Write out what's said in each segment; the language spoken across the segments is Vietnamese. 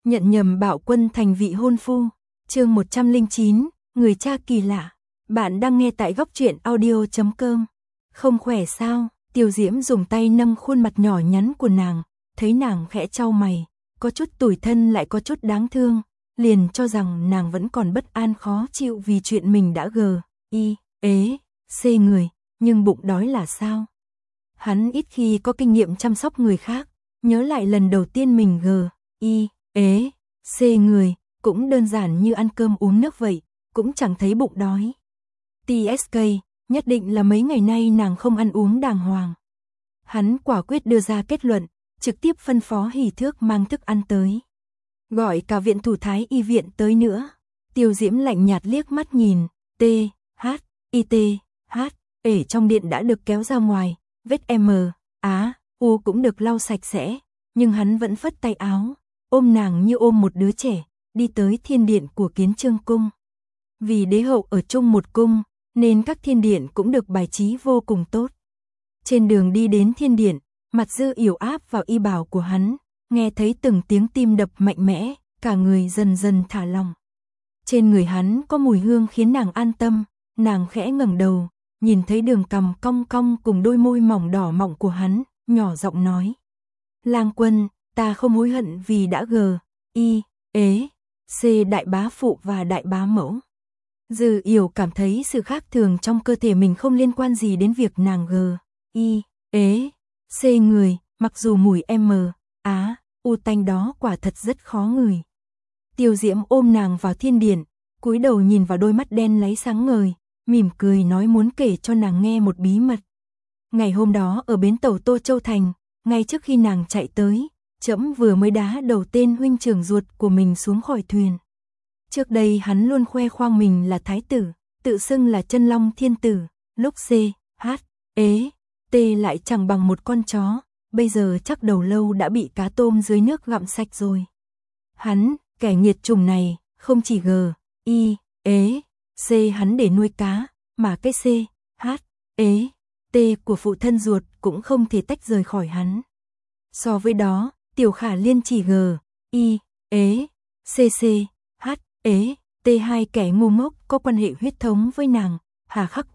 nhận nhầm Bảo Quân thành vị hôn phu. Chương 109, người cha kỳ lạ. Bạn đang nghe tại góc truyện audio.com. Không khỏe sao? Tiêu Diễm dùng tay nâng khuôn mặt nhỏ nhắn của nàng, thấy nàng khẽ chau mày, có chút tủi thân lại có chút đáng thương, liền cho rằng nàng vẫn còn bất an khó chịu vì chuyện mình đã xê người, nhưng bụng đói là sao? Hắn ít khi có kinh nghiệm chăm sóc người khác, nhớ lại lần đầu tiên mình xê người, cũng đơn giản như ăn cơm uống nước vậy, cũng chẳng thấy bụng đói. TSK, nhất định là mấy ngày nay nàng không ăn uống đàng hoàng. Hắn quả quyết đưa ra kết luận, trực tiếp phân phó Hỷ Thước mang thức ăn tới. Gọi cả viện thủ thái y viện tới nữa. Tiêu Diễm lạnh nhạt liếc mắt nhìn, ể trong điện đã được kéo ra ngoài, vết U cũng được lau sạch sẽ, nhưng hắn vẫn phất tay áo, ôm nàng như ôm một đứa trẻ, đi tới thiên điện của Kiến Chương cung. Vì đế hậu ở chung một cung, nên các thiên điện cũng được bài trí vô cùng tốt. Trên đường đi đến thiên điện, Mặt Dư yểu áp vào y bào của hắn, nghe thấy từng tiếng tim đập mạnh mẽ, cả người dần dần thả lỏng. Trên người hắn có mùi hương khiến nàng an tâm, nàng khẽ ngẩng đầu, nhìn thấy đường cằm cong cong cùng đôi môi mỏng đỏ mọng của hắn, nhỏ giọng nói: "Lang Quân, ta không hối hận vì đã xê đại bá phụ và đại bá mẫu." Dư yểu cảm thấy sự khác thường trong cơ thể mình không liên quan gì đến việc nàng xê người, mặc dù mùi U tanh đó quả thật rất khó ngửi. Tiêu Diễm ôm nàng vào thiên điện, cúi đầu nhìn vào đôi mắt đen láy sáng ngời, mỉm cười nói muốn kể cho nàng nghe một bí mật. Ngày hôm đó ở bến tàu Tô Châu Thành, ngay trước khi nàng chạy tới, trẫm vừa mới đá đầu tên huynh trưởng ruột của mình xuống khỏi thuyền. Trước đây hắn luôn khoe khoang mình là thái tử, tự xưng là Chân Long Thiên Tử, lúc lại chẳng bằng một con chó, bây giờ chắc đầu lâu đã bị cá tôm dưới nước gặm sạch rồi. Hắn, kẻ nghiệt chủng này, không chỉ xê hắn để nuôi cá, mà cái của phụ thân ruột cũng không thể tách rời khỏi hắn. So với đó, Tiểu Khả Liên chỉ hai kẻ ngu ngốc có quan hệ huyết thống với nàng, hà khắc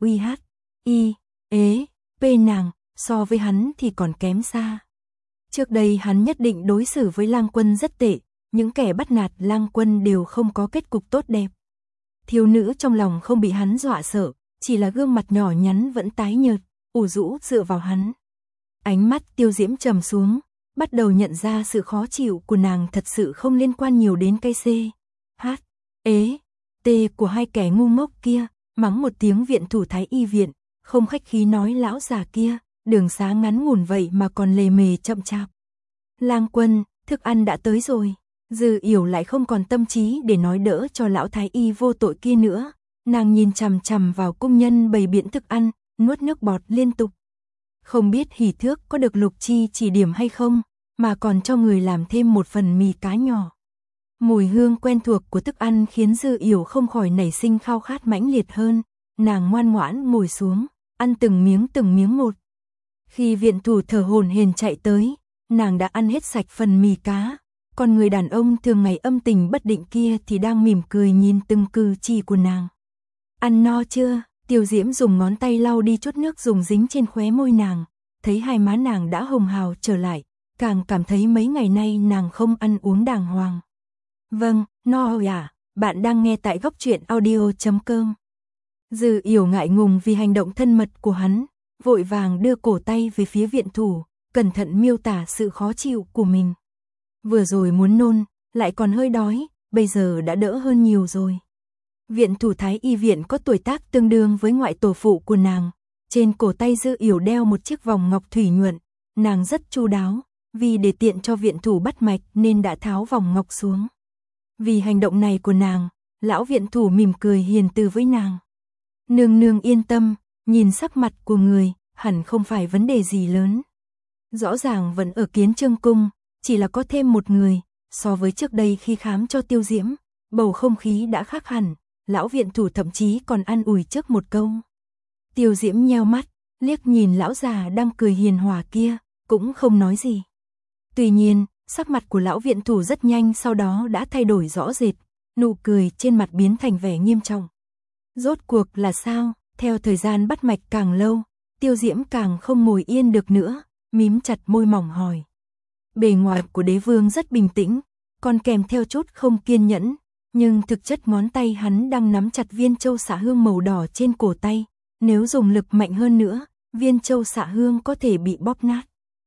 nàng, so với hắn thì còn kém xa. Trước đây hắn nhất định đối xử với Lang Quân rất tệ, những kẻ bắt nạt Lang Quân đều không có kết cục tốt đẹp. Thiếu nữ trong lòng không bị hắn dọa sợ, chỉ là gương mặt nhỏ nhắn vẫn tái nhợt, ủ rũ dựa vào hắn. Ánh mắt Tiêu Diễm trầm xuống, bắt đầu nhận ra sự khó chịu của nàng thật sự không liên quan nhiều đến cái của hai kẻ ngu ngốc kia, mắng một tiếng viện thủ thái y viện, không khách khí nói lão già kia, đường xá ngắn ngủn vậy mà còn lề mề chậm chạp. Lang Quân, thức ăn đã tới rồi. Dư yểu lại không còn tâm trí để nói đỡ cho lão thái y vô tội kia nữa, nàng nhìn chằm chằm vào cung nhân bày biện thức ăn, nuốt nước bọt liên tục. Không biết Hỷ Thước có được Lục Chi chỉ điểm hay không, mà còn cho người làm thêm một phần mì cá nhỏ. Mùi hương quen thuộc của thức ăn khiến Dư yểu không khỏi nảy sinh khao khát mãnh liệt hơn, nàng ngoan ngoãn ngồi xuống, ăn từng miếng một. Khi viện thủ thở hổn hển chạy tới, nàng đã ăn hết sạch phần mì cá, còn người đàn ông thường ngày âm tình bất định kia thì đang mỉm cười nhìn từng cử chỉ của nàng. Ăn no chưa? Tiêu Diễm dùng ngón tay lau đi chút nước dùng dính trên khóe môi nàng, thấy hai má nàng đã hồng hào trở lại, càng cảm thấy mấy ngày nay nàng không ăn uống đàng hoàng. Vâng, no rồi à, bạn đang nghe tại góc truyện audio.com. Dư yểu ngại ngùng vì hành động thân mật của hắn, vội vàng đưa cổ tay về phía viện thủ, cẩn thận miêu tả sự khó chịu của mình. Vừa rồi muốn nôn, lại còn hơi đói, bây giờ đã đỡ hơn nhiều rồi. Viện thủ thái y viện có tuổi tác tương đương với ngoại tổ phụ của nàng, trên cổ tay Dư yểu đeo một chiếc vòng ngọc thủy nhuận, nàng rất chu đáo, vì để tiện cho viện thủ bắt mạch nên đã tháo vòng ngọc xuống. Vì hành động này của nàng, lão viện thủ mỉm cười hiền từ với nàng. Nương nương yên tâm, nhìn sắc mặt của người, hẳn không phải vấn đề gì lớn. Rõ ràng vẫn ở Kiến Chương cung, chỉ là có thêm một người, so với trước đây khi khám cho Tiêu Diễm, bầu không khí đã khác hẳn, lão viện thủ thậm chí còn an ủi trước một câu. Tiêu Diễm nheo mắt, liếc nhìn lão già đang cười hiền hòa kia, cũng không nói gì. Tuy nhiên, Sắc mặt của lão viện thủ rất nhanh sau đó đã thay đổi rõ rệt, nụ cười trên mặt biến thành vẻ nghiêm trọng. Rốt cuộc là sao? Theo thời gian bắt mạch càng lâu, Tiêu Diễm càng không ngồi yên được nữa, mím chặt môi mỏng hỏi. Bề ngoài của đế vương rất bình tĩnh, còn kèm theo chút không kiên nhẫn, nhưng thực chất ngón tay hắn đang nắm chặt viên châu xạ hương màu đỏ trên cổ tay, nếu dùng lực mạnh hơn nữa, viên châu xạ hương có thể bị bóp nát.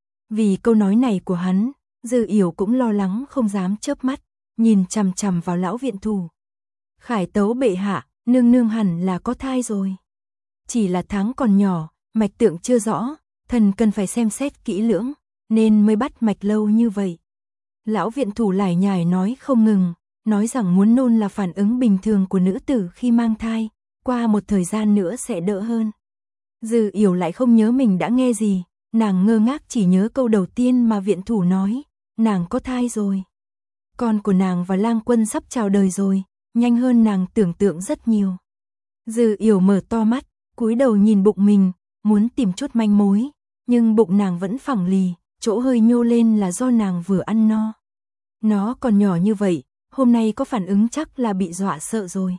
Vì câu nói này của hắn, Dư Yểu cũng lo lắng không dám chớp mắt, nhìn chằm chằm vào lão viện thủ. Khải tấu bệ hạ, nương nương hẳn là có thai rồi. Chỉ là tháng còn nhỏ, mạch tượng chưa rõ, thần cần phải xem xét kỹ lưỡng, nên mới bắt mạch lâu như vậy. Lão viện thủ lải nhải nói không ngừng, nói rằng muốn nôn là phản ứng bình thường của nữ tử khi mang thai, qua một thời gian nữa sẽ đỡ hơn. Dư Yểu lại không nhớ mình đã nghe gì, nàng ngơ ngác chỉ nhớ câu đầu tiên mà viện thủ nói, nàng có thai rồi. Con của nàng và Lang Quân sắp chào đời rồi, nhanh hơn nàng tưởng tượng rất nhiều. Dư Yểu mở to mắt, cúi đầu nhìn bụng mình, muốn tìm chút manh mối, nhưng bụng nàng vẫn phẳng lì, chỗ hơi nhô lên là do nàng vừa ăn no. Nó còn nhỏ như vậy, hôm nay có phản ứng chắc là bị dọa sợ rồi.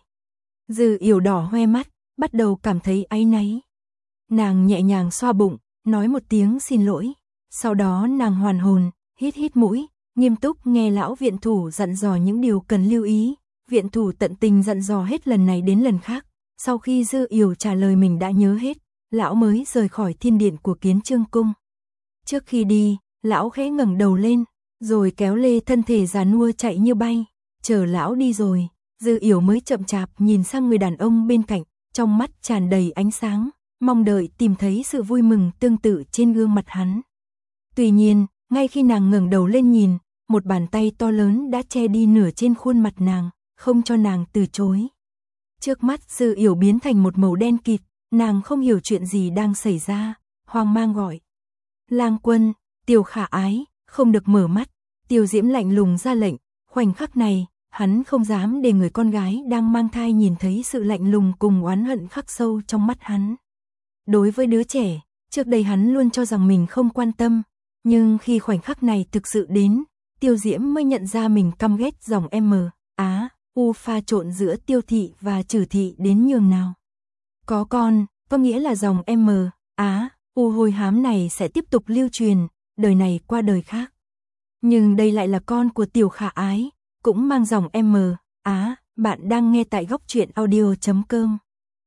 Dư Yểu đỏ hoe mắt, bắt đầu cảm thấy áy náy. Nàng nhẹ nhàng xoa bụng, nói một tiếng xin lỗi. Sau đó nàng hoàn hồn, hít hít mũi, nghiêm túc nghe lão viện thủ dặn dò những điều cần lưu ý. Viện thủ tận tình dặn dò hết lần này đến lần khác. Sau khi Dư Yểu trả lời mình đã nhớ hết, lão mới rời khỏi thiên điện của Kiến Chương Cung. Trước khi đi, lão khẽ ngẩng đầu lên, rồi kéo lê thân thể già nua chạy như bay. Chờ lão đi rồi, Dư Yểu mới chậm chạp nhìn sang người đàn ông bên cạnh, trong mắt tràn đầy ánh sáng, mong đợi tìm thấy sự vui mừng tương tự trên gương mặt hắn. Tuy nhiên, ngay khi nàng ngẩng đầu lên nhìn, một bàn tay to lớn đã che đi nửa trên khuôn mặt nàng, không cho nàng từ chối. Trước mắt Dư Yểu biến thành một màu đen kịt, nàng không hiểu chuyện gì đang xảy ra, hoang mang gọi. Lang Quân, Tiêu Khả Ái, không được mở mắt. Tiêu Diễm lạnh lùng ra lệnh, khoảnh khắc này, hắn không dám để người con gái đang mang thai nhìn thấy sự lạnh lùng cùng oán hận khắc sâu trong mắt hắn. Đối với đứa trẻ, trước đây hắn luôn cho rằng mình không quan tâm, nhưng khi khoảnh khắc này thực sự đến, Tiêu Diễm mới nhận ra mình căm ghét dòng M, Á, U pha trộn giữa Tiêu thị và Trử thị đến nhường nào. Có con, có nghĩa là dòng M, Á, U hôi hám này sẽ tiếp tục lưu truyền, đời này qua đời khác. Nhưng đây lại là con của Tiểu Khả Ái, cũng mang dòng M, Á, bạn đang nghe tại góc truyện audio.com.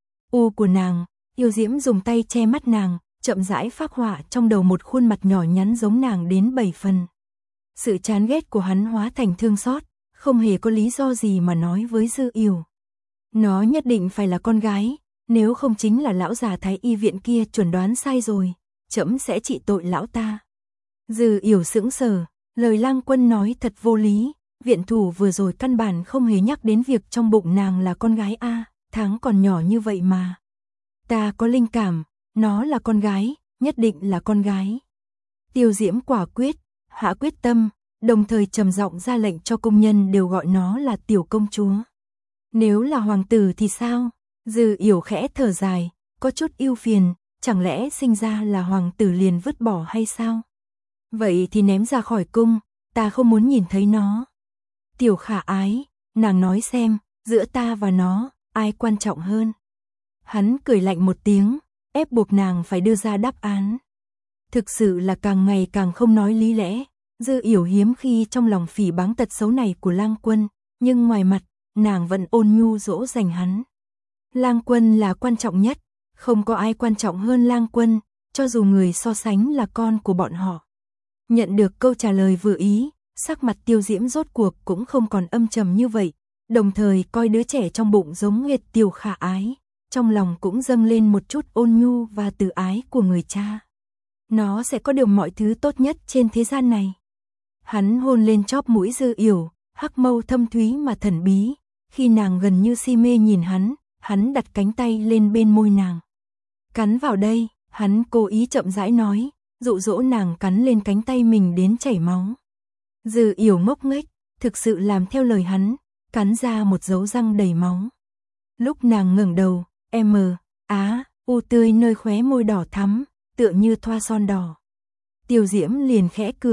U của nàng, Tiêu Diễm dùng tay che mắt nàng, chậm rãi phác họa trong đầu một khuôn mặt nhỏ nhắn giống nàng đến 7 phần. Sự chán ghét của hắn hóa thành thương xót, không hề có lý do gì mà nói với Dư Yểu. Nó nhất định phải là con gái, nếu không chính là lão già thái y viện kia chuẩn đoán sai rồi, trẫm sẽ trị tội lão ta. Dư Yểu sững sờ, lời Lang Quân nói thật vô lý, viện thủ vừa rồi căn bản không hề nhắc đến việc trong bụng nàng là con gái a, tháng còn nhỏ như vậy mà. Ta có linh cảm, nó là con gái, nhất định là con gái. Tiêu Diễm quả quyết, hạ quyết tâm, đồng thời trầm giọng ra lệnh cho công nhân đều gọi nó là tiểu công chúa. Nếu là hoàng tử thì sao? Dư Yểu khẽ thở dài, có chút ưu phiền, chẳng lẽ sinh ra là hoàng tử liền vứt bỏ hay sao? Vậy thì ném ra khỏi cung, ta không muốn nhìn thấy nó. Tiểu Khả Ái, nàng nói xem, giữa ta và nó, ai quan trọng hơn? Hắn cười lạnh một tiếng, ép buộc nàng phải đưa ra đáp án. Thực sự là càng ngày càng không nói lý lẽ. Dư Yểu hiếm khi trong lòng phỉ báng tật xấu này của Lang Quân, nhưng ngoài mặt, nàng vẫn ôn nhu dỗ dành hắn. Lang Quân là quan trọng nhất, không có ai quan trọng hơn Lang Quân, cho dù người so sánh là con của bọn họ. Nhận được câu trả lời vừa ý, sắc mặt Tiêu Diễm rốt cuộc cũng không còn âm trầm như vậy, đồng thời coi đứa trẻ trong bụng giống hệt Tiểu Khả Ái, trong lòng cũng dâng lên một chút ôn nhu và từ ái của người cha. Nó sẽ có được mọi thứ tốt nhất trên thế gian này. Hắn hôn lên chóp mũi Dư Yểu, hắc mâu thâm thúy mà thần bí, khi nàng gần như si mê nhìn hắn đặt cánh tay lên bên môi nàng. Cắn vào đây, hắn cố ý chậm rãi nói, dụ dỗ nàng cắn lên cánh tay mình đến chảy máu. Dư Yểu ngốc nghếch, thực sự làm theo lời hắn, cắn ra một dấu răng đầy máu. Lúc nàng ngẩng đầu, M, Á, U tươi nơi khóe môi đỏ thắm, tựa như thoa son đỏ. Tiêu Diễm liền khẽ cười,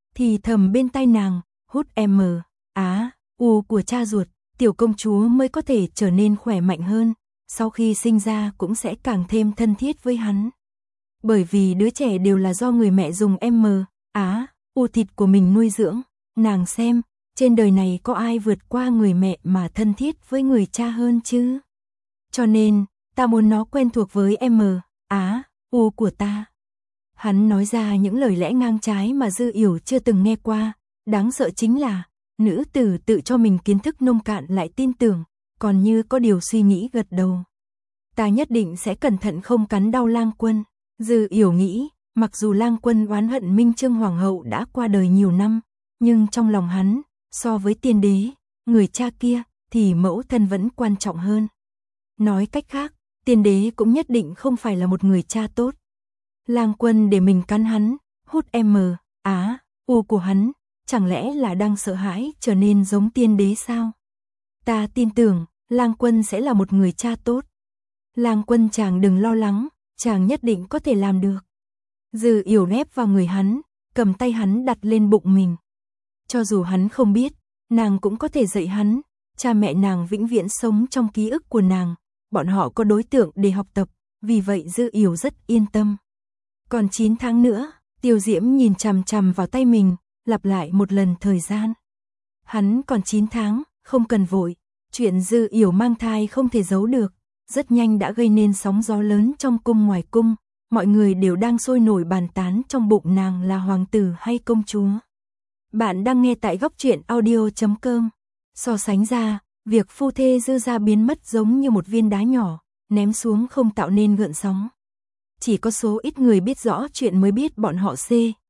thì thầm bên tai nàng, hút u của cha ruột, tiểu công chúa mới có thể trở nên khỏe mạnh hơn, sau khi sinh ra cũng sẽ càng thêm thân thiết với hắn. Bởi vì đứa trẻ đều là do người mẹ dùng u thịt của mình nuôi dưỡng, nàng xem, trên đời này có ai vượt qua người mẹ mà thân thiết với người cha hơn chứ? Cho nên, ta muốn nó quen thuộc với u của ta. Hắn nói ra những lời lẽ ngang trái mà Dư Yểu chưa từng nghe qua, đáng sợ chính là, nữ tử tự cho mình kiến thức nông cạn lại tin tưởng, còn như có điều suy nghĩ gật đầu. Ta nhất định sẽ cẩn thận không cắn đau Lang Quân. Dư Yểu nghĩ, mặc dù Lang Quân oán hận Minh Chương Hoàng hậu đã qua đời nhiều năm, nhưng trong lòng hắn, so với tiên đế, người cha kia, thì mẫu thân vẫn quan trọng hơn. Nói cách khác, tiên đế cũng nhất định không phải là một người cha tốt. Lang Quân để mình cắn hắn, hút u của hắn, chẳng lẽ là đang sợ hãi trở nên giống tiên đế sao? Ta tin tưởng, Lang Quân sẽ là một người cha tốt. Lang Quân chàng đừng lo lắng, chàng nhất định có thể làm được. Dư Yểu nép vào người hắn, cầm tay hắn đặt lên bụng mình. Cho dù hắn không biết, nàng cũng có thể dạy hắn, cha mẹ nàng vĩnh viễn sống trong ký ức của nàng, bọn họ có đối tượng để học tập, vì vậy Dư Yểu rất yên tâm. Còn 9 tháng nữa, Tiêu Diễm nhìn chằm chằm vào tay mình, lặp lại một lần thời gian. Hắn còn 9 tháng, không cần vội, chuyện Dư Yểu mang thai không thể giấu được, rất nhanh đã gây nên sóng gió lớn trong cung ngoài cung, mọi người đều đang sôi nổi bàn tán trong bụng nàng là hoàng tử hay công chúa. Bạn đang nghe tại Góc Truyện Audio.com. So sánh ra, việc phu thê Dư gia biến mất giống như một viên đá nhỏ, ném xuống không tạo nên gợn sóng. Chỉ có số ít người biết rõ chuyện mới biết bọn họ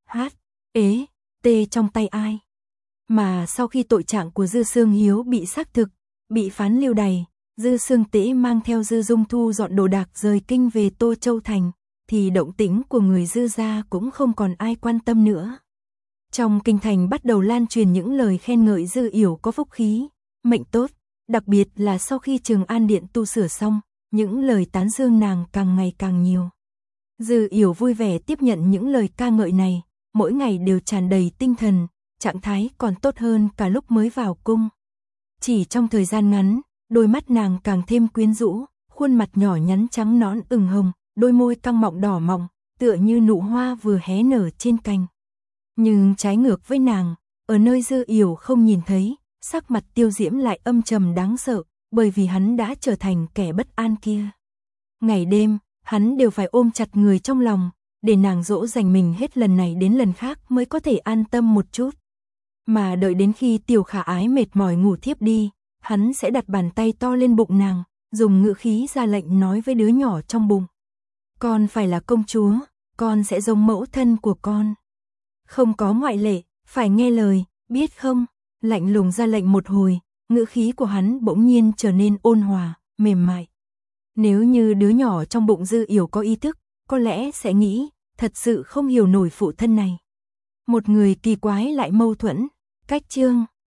T trong tay ai. Mà sau khi tội trạng của Dư Sương Hiếu bị xác thực, bị phán lưu đày, Dư Sương Tế mang theo Dư Dung thu dọn đồ đạc rời kinh về Tô Châu Thành, thì động tĩnh của người Dư gia cũng không còn ai quan tâm nữa. Trong kinh thành bắt đầu lan truyền những lời khen ngợi Dư Yểu có phúc khí, mệnh tốt, đặc biệt là sau khi Trường An Điện tu sửa xong, những lời tán dương nàng càng ngày càng nhiều. Dư Yểu vui vẻ tiếp nhận những lời ca ngợi này, mỗi ngày đều tràn đầy tinh thần, trạng thái còn tốt hơn cả lúc mới vào cung. Chỉ trong thời gian ngắn, đôi mắt nàng càng thêm quyến rũ, khuôn mặt nhỏ nhắn trắng nõn ửng hồng, đôi môi căng mọng đỏ mọng, tựa như nụ hoa vừa hé nở trên cành. Nhưng trái ngược với nàng, ở nơi Dư Yểu không nhìn thấy, sắc mặt Tiêu Diễm lại âm trầm đáng sợ, bởi vì hắn đã trở thành kẻ bất an kia. Ngày đêm, hắn đều phải ôm chặt người trong lòng, để nàng dỗ dành mình hết lần này đến lần khác mới có thể an tâm một chút. Mà đợi đến khi Tiểu Khả Ái mệt mỏi ngủ thiếp đi, hắn sẽ đặt bàn tay to lên bụng nàng, dùng ngữ khí ra lệnh nói với đứa nhỏ trong bụng. Con phải là công chúa, con sẽ giống mẫu thân của con. Không có ngoại lệ, phải nghe lời, biết không? Lạnh lùng ra lệnh một hồi, ngữ khí của hắn bỗng nhiên trở nên ôn hòa, mềm mại. Nếu như đứa nhỏ trong bụng Dư Yểu có ý thức, có lẽ sẽ nghĩ, thật sự không hiểu nổi phụ thân này. Một người kỳ quái lại mâu thuẫn. Cách chương